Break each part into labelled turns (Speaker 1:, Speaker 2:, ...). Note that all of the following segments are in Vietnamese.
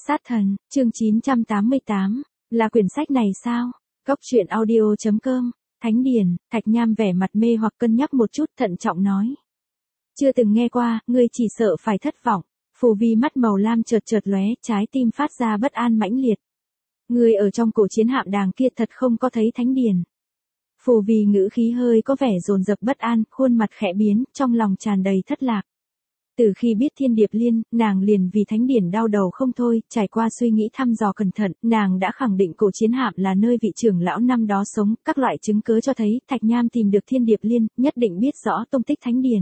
Speaker 1: Sát thần, chương 988, là quyển sách này sao? Cốc truyện audio.com, Thánh Điển, Thạch Nham vẻ mặt mê hoặc cân nhắc một chút thận trọng nói. Chưa từng nghe qua, ngươi chỉ sợ phải thất vọng. Phù vi mắt màu lam chợt chợt lóe, trái tim phát ra bất an mãnh liệt. Ngươi ở trong cổ chiến hạm đàng kia thật không có thấy Thánh Điển. Phù vi ngữ khí hơi có vẻ dồn dập bất an, khuôn mặt khẽ biến, trong lòng tràn đầy thất lạc. Từ khi biết Thiên Điệp Liên, nàng liền vì Thánh Điển đau đầu không thôi, trải qua suy nghĩ thăm dò cẩn thận, nàng đã khẳng định cổ chiến hạm là nơi vị trưởng lão năm đó sống, các loại chứng cứ cho thấy, Thạch Nham tìm được Thiên Điệp Liên, nhất định biết rõ tông tích Thánh Điển.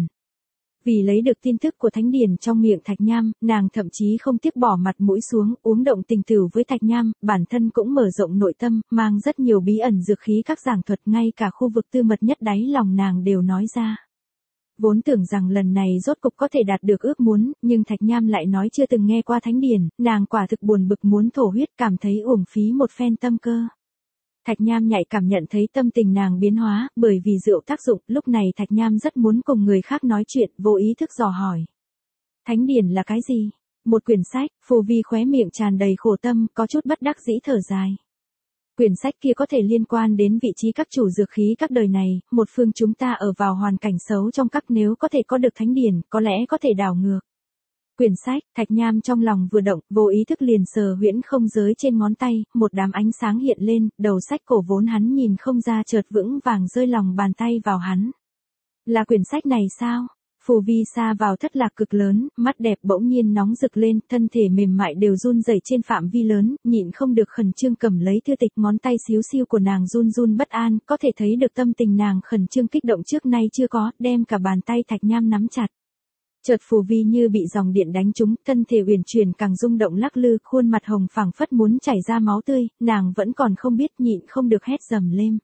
Speaker 1: Vì lấy được tin tức của Thánh Điển trong miệng Thạch Nham, nàng thậm chí không tiếc bỏ mặt mũi xuống, uống động tình tử với Thạch Nham, bản thân cũng mở rộng nội tâm, mang rất nhiều bí ẩn dược khí các giảng thuật, ngay cả khu vực tư mật nhất đáy lòng nàng đều nói ra. Vốn tưởng rằng lần này rốt cục có thể đạt được ước muốn, nhưng Thạch Nham lại nói chưa từng nghe qua Thánh Điển, nàng quả thực buồn bực muốn thổ huyết, cảm thấy uổng phí một phen tâm cơ. Thạch Nham nhạy cảm nhận thấy tâm tình nàng biến hóa, bởi vì rượu tác dụng, lúc này Thạch Nham rất muốn cùng người khác nói chuyện, vô ý thức dò hỏi. Thánh Điển là cái gì? Một quyển sách, Phù Vi khóe miệng tràn đầy khổ tâm, có chút bất đắc dĩ thở dài. Quyển sách kia có thể liên quan đến vị trí các chủ dược khí các đời này, một phương chúng ta ở vào hoàn cảnh xấu trong các, nếu có thể có được Thánh Điển, có lẽ có thể đảo ngược. Quyển sách, Thạch Nham trong lòng vừa động, vô ý thức liền sờ huyễn không giới trên ngón tay, một đám ánh sáng hiện lên, đầu sách cổ vốn hắn nhìn không ra chợt vững vàng rơi lòng bàn tay vào hắn. Là quyển sách này sao? Phù Vi sa vào thất lạc cực lớn, mắt đẹp bỗng nhiên nóng rực lên, thân thể mềm mại đều run rẩy trên phạm vi lớn, nhịn không được khẩn trương cầm lấy thư tịch, ngón tay xíu xiu của nàng run run bất an, có thể thấy được tâm tình nàng khẩn trương kích động trước nay chưa có, đem cả bàn tay Thạch Nham nắm chặt. Chợt Phù Vi như bị dòng điện đánh trúng, thân thể uyển chuyển càng rung động lắc lư, khuôn mặt hồng phảng phất muốn chảy ra máu tươi, nàng vẫn còn không biết, nhịn không được hét dầm lên.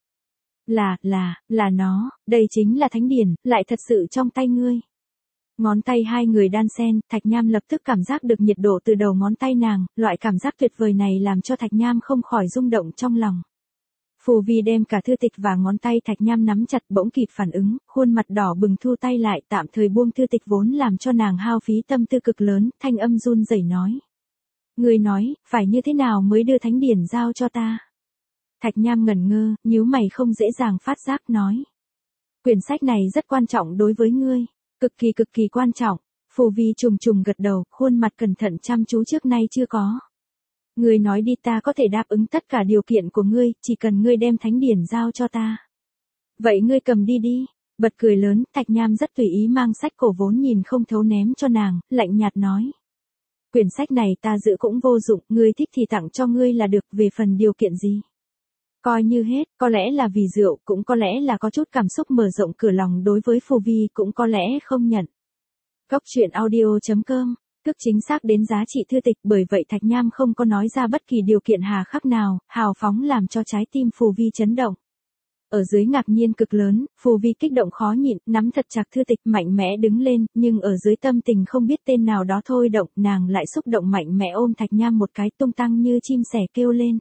Speaker 1: Là nó, đây chính là Thánh Điển, lại thật sự trong tay ngươi. Ngón tay hai người đan xen, Thạch Nham lập tức cảm giác được nhiệt độ từ đầu ngón tay nàng, loại cảm giác tuyệt vời này làm cho Thạch Nham không khỏi rung động trong lòng. Phù Vi đem cả thư tịch và ngón tay Thạch Nham nắm chặt, bỗng kịp phản ứng, khuôn mặt đỏ bừng thu tay lại, tạm thời buông thư tịch vốn làm cho nàng hao phí tâm tư cực lớn, thanh âm run rẩy nói. Ngươi nói, phải như thế nào mới đưa Thánh Điển giao cho ta? Thạch Nham ngẩn ngơ, nhíu mày không dễ dàng phát giác nói. Quyển sách này rất quan trọng đối với ngươi, cực kỳ quan trọng. Phù Vi trùng trùng gật đầu, khuôn mặt cẩn thận chăm chú trước nay chưa có. Ngươi nói đi, ta có thể đáp ứng tất cả điều kiện của ngươi, chỉ cần ngươi đem Thánh Điển giao cho ta. Vậy ngươi cầm đi đi. Bật cười lớn, Thạch Nham rất tùy ý mang sách cổ vốn nhìn không thấu ném cho nàng, lạnh nhạt nói. Quyển sách này ta giữ cũng vô dụng, ngươi thích thì tặng cho ngươi là được, về phần điều kiện gì. Coi như hết, có lẽ là vì rượu, cũng có lẽ là có chút cảm xúc mở rộng cửa lòng đối với Phù Vi, cũng có lẽ không nhận. Cốc truyện audio.com, tức chính xác đến giá trị thư tịch, bởi vậy Thạch Nham không có nói ra bất kỳ điều kiện hà khắc nào, hào phóng làm cho trái tim Phù Vi chấn động. Ở dưới ngạc nhiên cực lớn, Phù Vi kích động khó nhịn, nắm thật chặt thư tịch, mạnh mẽ đứng lên, nhưng ở dưới tâm tình không biết tên nào đó thôi động, nàng lại xúc động mạnh mẽ ôm Thạch Nham một cái, tung tăng như chim sẻ kêu lên.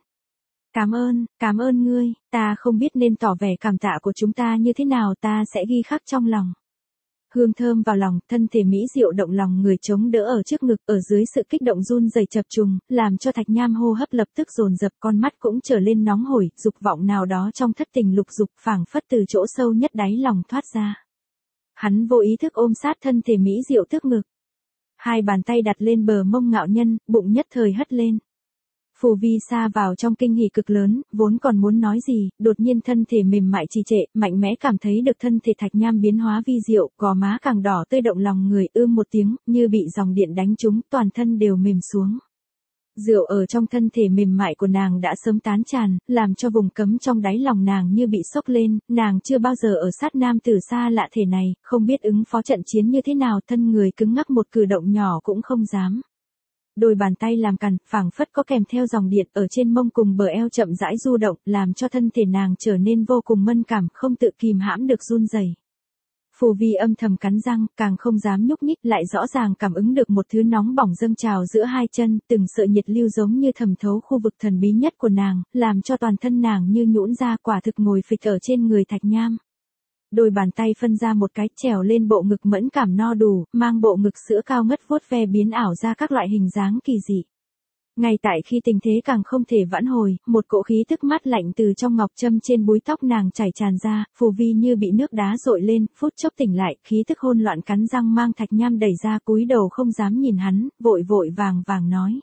Speaker 1: Cảm ơn ngươi, ta không biết nên tỏ vẻ cảm tạ của chúng ta như thế nào, ta sẽ ghi khắc trong lòng. Hương thơm vào lòng, thân thể mỹ diệu động lòng người chống đỡ ở trước ngực, ở dưới sự kích động run rẩy chập trùng, làm cho Thạch Nham hô hấp lập tức dồn dập, con mắt cũng trở lên nóng hổi, dục vọng nào đó trong thất tình lục dục phảng phất từ chỗ sâu nhất đáy lòng thoát ra. Hắn vô ý thức ôm sát thân thể mỹ diệu trước ngực. Hai bàn tay đặt lên bờ mông ngạo nhân, bụng nhất thời hất lên. Phù Vi sa vào trong kinh hỉ cực lớn, vốn còn muốn nói gì, đột nhiên thân thể mềm mại trì trệ, mạnh mẽ cảm thấy được thân thể Thạch Nham biến hóa vi diệu, gò má càng đỏ tươi động lòng người, một tiếng, như bị dòng điện đánh trúng, toàn thân đều mềm xuống. Rượu ở trong thân thể mềm mại của nàng đã sớm tán tràn, làm cho vùng cấm trong đáy lòng nàng như bị sốc lên, nàng chưa bao giờ ở sát nam tử xa lạ thể này, không biết ứng phó trận chiến như thế nào, thân người cứng ngắc một cử động nhỏ cũng không dám. Đôi bàn tay làm cằn, phảng phất có kèm theo dòng điện ở trên mông cùng bờ eo chậm rãi du động, làm cho thân thể nàng trở nên vô cùng mẫn cảm, không tự kìm hãm được run rẩy. Phù Vi âm thầm cắn răng, càng không dám nhúc nhích, lại rõ ràng cảm ứng được một thứ nóng bỏng dâng trào giữa hai chân, từng sợi nhiệt lưu giống như thẩm thấu khu vực thần bí nhất của nàng, làm cho toàn thân nàng như nhũn ra, quả thực ngồi phịch ở trên người Thạch Nham. Đôi bàn tay phân ra một cái, trèo lên bộ ngực mẫn cảm no đủ, mang bộ ngực sữa cao ngất vuốt ve biến ảo ra các loại hình dáng kỳ dị. Ngay tại khi tình thế càng không thể vãn hồi, một cỗ khí tức mát lạnh từ trong ngọc châm trên búi tóc nàng chảy tràn ra, Phù Vi như bị nước đá dội lên, phút chốc tỉnh lại, khí tức hỗn loạn cắn răng mang Thạch Nham đẩy ra, cúi đầu không dám nhìn hắn, vội vội vàng vàng nói.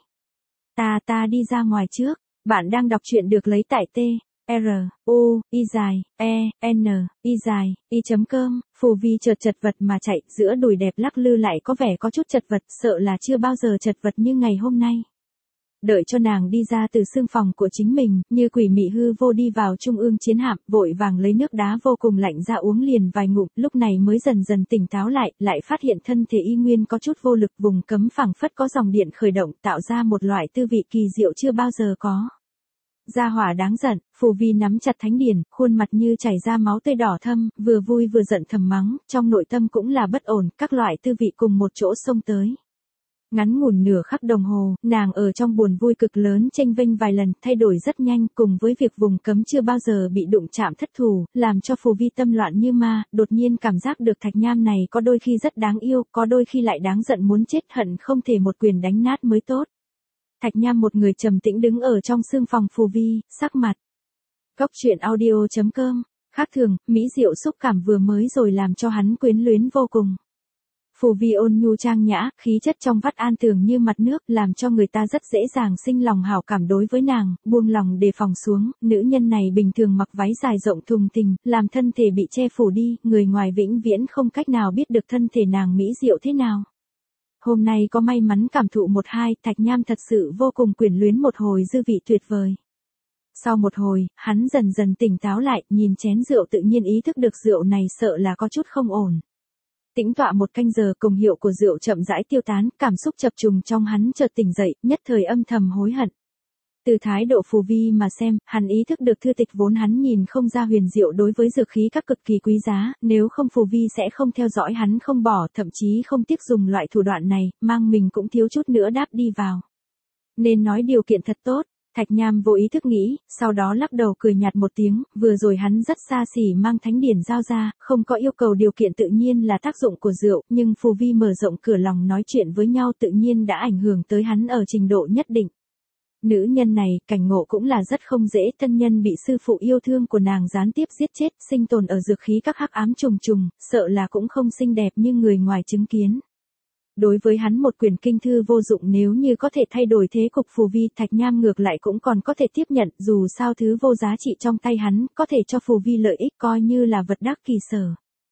Speaker 1: Ta đi ra ngoài trước, bạn đang đọc truyện được lấy tại T. R, U, I dài, E, N, I dài, I.com, Phù Vi chật vật mà chạy, giữa đùi đẹp lắc lư lại có vẻ có chút chật vật, sợ là chưa bao giờ chật vật như ngày hôm nay. Đợi cho nàng đi ra từ xương phòng của chính mình, như quỷ mị hư vô đi vào trung ương chiến hạm, vội vàng lấy nước đá vô cùng lạnh ra uống liền vài ngụm, lúc này mới dần dần tỉnh táo lại phát hiện thân thể y nguyên có chút vô lực, vùng cấm phẳng phất có dòng điện khởi động, tạo ra một loại tư vị kỳ diệu chưa bao giờ có. Gia hỏa đáng giận, Phù Vi nắm chặt thánh điển, khuôn mặt như chảy ra máu tươi đỏ thâm, vừa vui vừa giận thầm mắng, trong nội tâm cũng là bất ổn, các loại tư vị cùng một chỗ xông tới. Ngắn ngủn nửa khắc đồng hồ, nàng ở trong buồn vui cực lớn chênh vênh vài lần, thay đổi rất nhanh, cùng với việc vùng cấm chưa bao giờ bị đụng chạm thất thủ, làm cho Phù Vi tâm loạn như ma, đột nhiên cảm giác được Thạch Nham này có đôi khi rất đáng yêu, có đôi khi lại đáng giận muốn chết, hận không thể một quyền đánh nát mới tốt. Thạch Nham một người trầm tĩnh đứng ở trong xương phòng Phù Vi, sắc mặt. Góc truyện audio.com, khác thường, mỹ diệu xúc cảm vừa mới rồi làm cho hắn quyến luyến vô cùng. Phù Vi ôn nhu trang nhã, khí chất trong vắt an tường như mặt nước, làm cho người ta rất dễ dàng sinh lòng hảo cảm đối với nàng, buông lòng đề phòng xuống, nữ nhân này bình thường mặc váy dài rộng thùng thình, làm thân thể bị che phủ đi, người ngoài vĩnh viễn không cách nào biết được thân thể nàng mỹ diệu thế nào. Hôm nay có may mắn cảm thụ một hai, Thạch Nham thật sự vô cùng quyến luyến một hồi dư vị tuyệt vời. Sau một hồi, hắn dần dần tỉnh táo lại, nhìn chén rượu tự nhiên ý thức được rượu này sợ là có chút không ổn. Tĩnh tọa một canh giờ, công hiệu của rượu chậm rãi tiêu tán, cảm xúc chập trùng trong hắn chợt tỉnh dậy, nhất thời âm thầm hối hận. Từ thái độ Phù Vi mà xem, hắn ý thức được thư tịch vốn hắn nhìn không ra huyền diệu đối với dược khí các cực kỳ quý giá, nếu không Phù Vi sẽ không theo dõi hắn không bỏ, thậm chí không tiếc dùng loại thủ đoạn này, mang mình cũng thiếu chút nữa đáp đi vào. Nên nói điều kiện thật tốt. Thạch Nham vô ý thức nghĩ, sau đó lắc đầu cười nhạt một tiếng, vừa rồi hắn rất xa xỉ mang thánh điển giao ra, không có yêu cầu điều kiện tự nhiên là tác dụng của rượu, nhưng Phù Vi mở rộng cửa lòng nói chuyện với nhau tự nhiên đã ảnh hưởng tới hắn ở trình độ nhất định. Nữ nhân này, cảnh ngộ cũng là rất không dễ, thân nhân bị sư phụ yêu thương của nàng gián tiếp giết chết, sinh tồn ở dược khí các hắc ám trùng trùng, sợ là cũng không xinh đẹp như người ngoài chứng kiến. Đối với hắn một quyển kinh thư vô dụng nếu như có thể thay đổi thế cục Phù Vi, Thạch Nham ngược lại cũng còn có thể tiếp nhận, dù sao thứ vô giá trị trong tay hắn, có thể cho Phù Vi lợi ích coi như là vật đắc kỳ sở.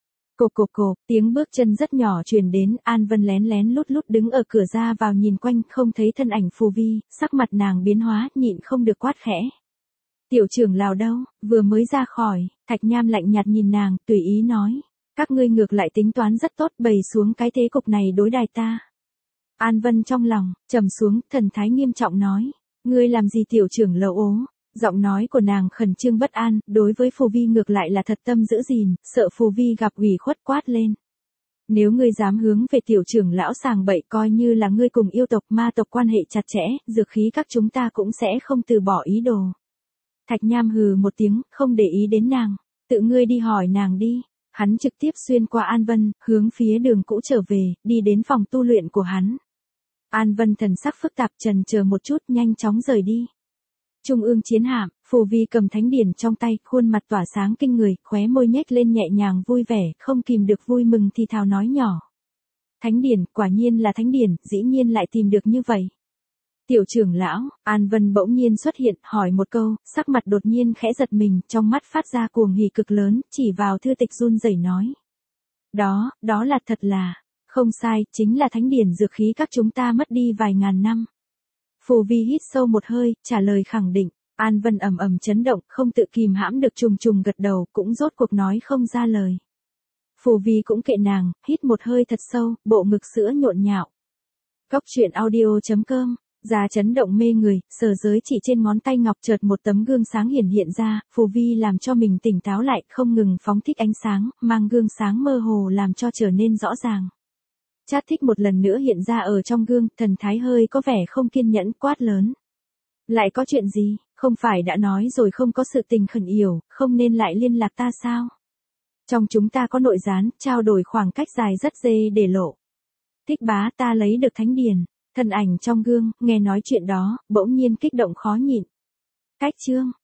Speaker 1: Cộp, tiếng bước chân rất nhỏ truyền đến, An Vân lén lén lút lút đứng ở cửa ra vào nhìn quanh, không thấy thân ảnh Phù Vi, sắc mặt nàng biến hóa, nhịn không được quát khẽ. Tiểu trưởng lão đâu, vừa mới ra khỏi, Thạch Nham lạnh nhạt nhìn nàng, tùy ý nói. Các ngươi ngược lại tính toán rất tốt, bày xuống cái thế cục này đối đài ta. An Vân trong lòng, trầm xuống, thần thái nghiêm trọng nói. Ngươi làm gì tiểu trưởng lão ố? Giọng nói của nàng khẩn trương bất an, đối với Phù Vi ngược lại là thật tâm giữ gìn, sợ Phù Vi gặp ủy khuất quát lên. Nếu ngươi dám hướng về tiểu trưởng lão sàng bậy coi như là ngươi cùng yêu tộc ma tộc quan hệ chặt chẽ, dược khí các chúng ta cũng sẽ không từ bỏ ý đồ. Thạch Nham hừ một tiếng, không để ý đến nàng. Tự ngươi đi hỏi nàng đi. Hắn trực tiếp xuyên qua An Vân, hướng phía đường cũ trở về, đi đến phòng tu luyện của hắn. An Vân thần sắc phức tạp chần chờ một chút nhanh chóng rời đi. Trung ương chiến hạm, Phù Vi cầm thánh điển trong tay, khuôn mặt tỏa sáng kinh người, khóe môi nhếch lên nhẹ nhàng vui vẻ, không kìm được vui mừng thì thào nói nhỏ. Thánh điển, quả nhiên là thánh điển, dĩ nhiên lại tìm được như vậy. Tiểu trưởng lão, An Vân bỗng nhiên xuất hiện, hỏi một câu, sắc mặt đột nhiên khẽ giật mình, trong mắt phát ra cuồng hỉ cực lớn, chỉ vào thư tịch run rẩy nói. Đó là thật là, không sai, chính là thánh điển dược khí các chúng ta mất đi vài ngàn năm. Phù Vi hít sâu một hơi, trả lời khẳng định, An Vân ầm ầm chấn động, không tự kìm hãm được trùng trùng gật đầu, cũng rốt cuộc nói không ra lời. Phù Vi cũng kệ nàng, hít một hơi thật sâu, bộ ngực sữa nhộn nhạo. Góc truyện audio.com. Giá chấn động mê người, sở giới chỉ trên ngón tay ngọc chợt một tấm gương sáng hiện ra, Phù Vi làm cho mình tỉnh táo lại, không ngừng phóng thích ánh sáng, mang gương sáng mơ hồ làm cho trở nên rõ ràng. Chát thích một lần nữa hiện ra ở trong gương, thần thái hơi có vẻ không kiên nhẫn quát lớn. Lại có chuyện gì, không phải đã nói rồi không có sự tình khẩn yểu, không nên lại liên lạc ta sao? Trong chúng ta có nội gián, trao đổi khoảng cách dài rất dê để lộ. Thích bá ta lấy được thánh điển. Thân ảnh trong gương, nghe nói chuyện đó, bỗng nhiên kích động khó nhịn. Cách chương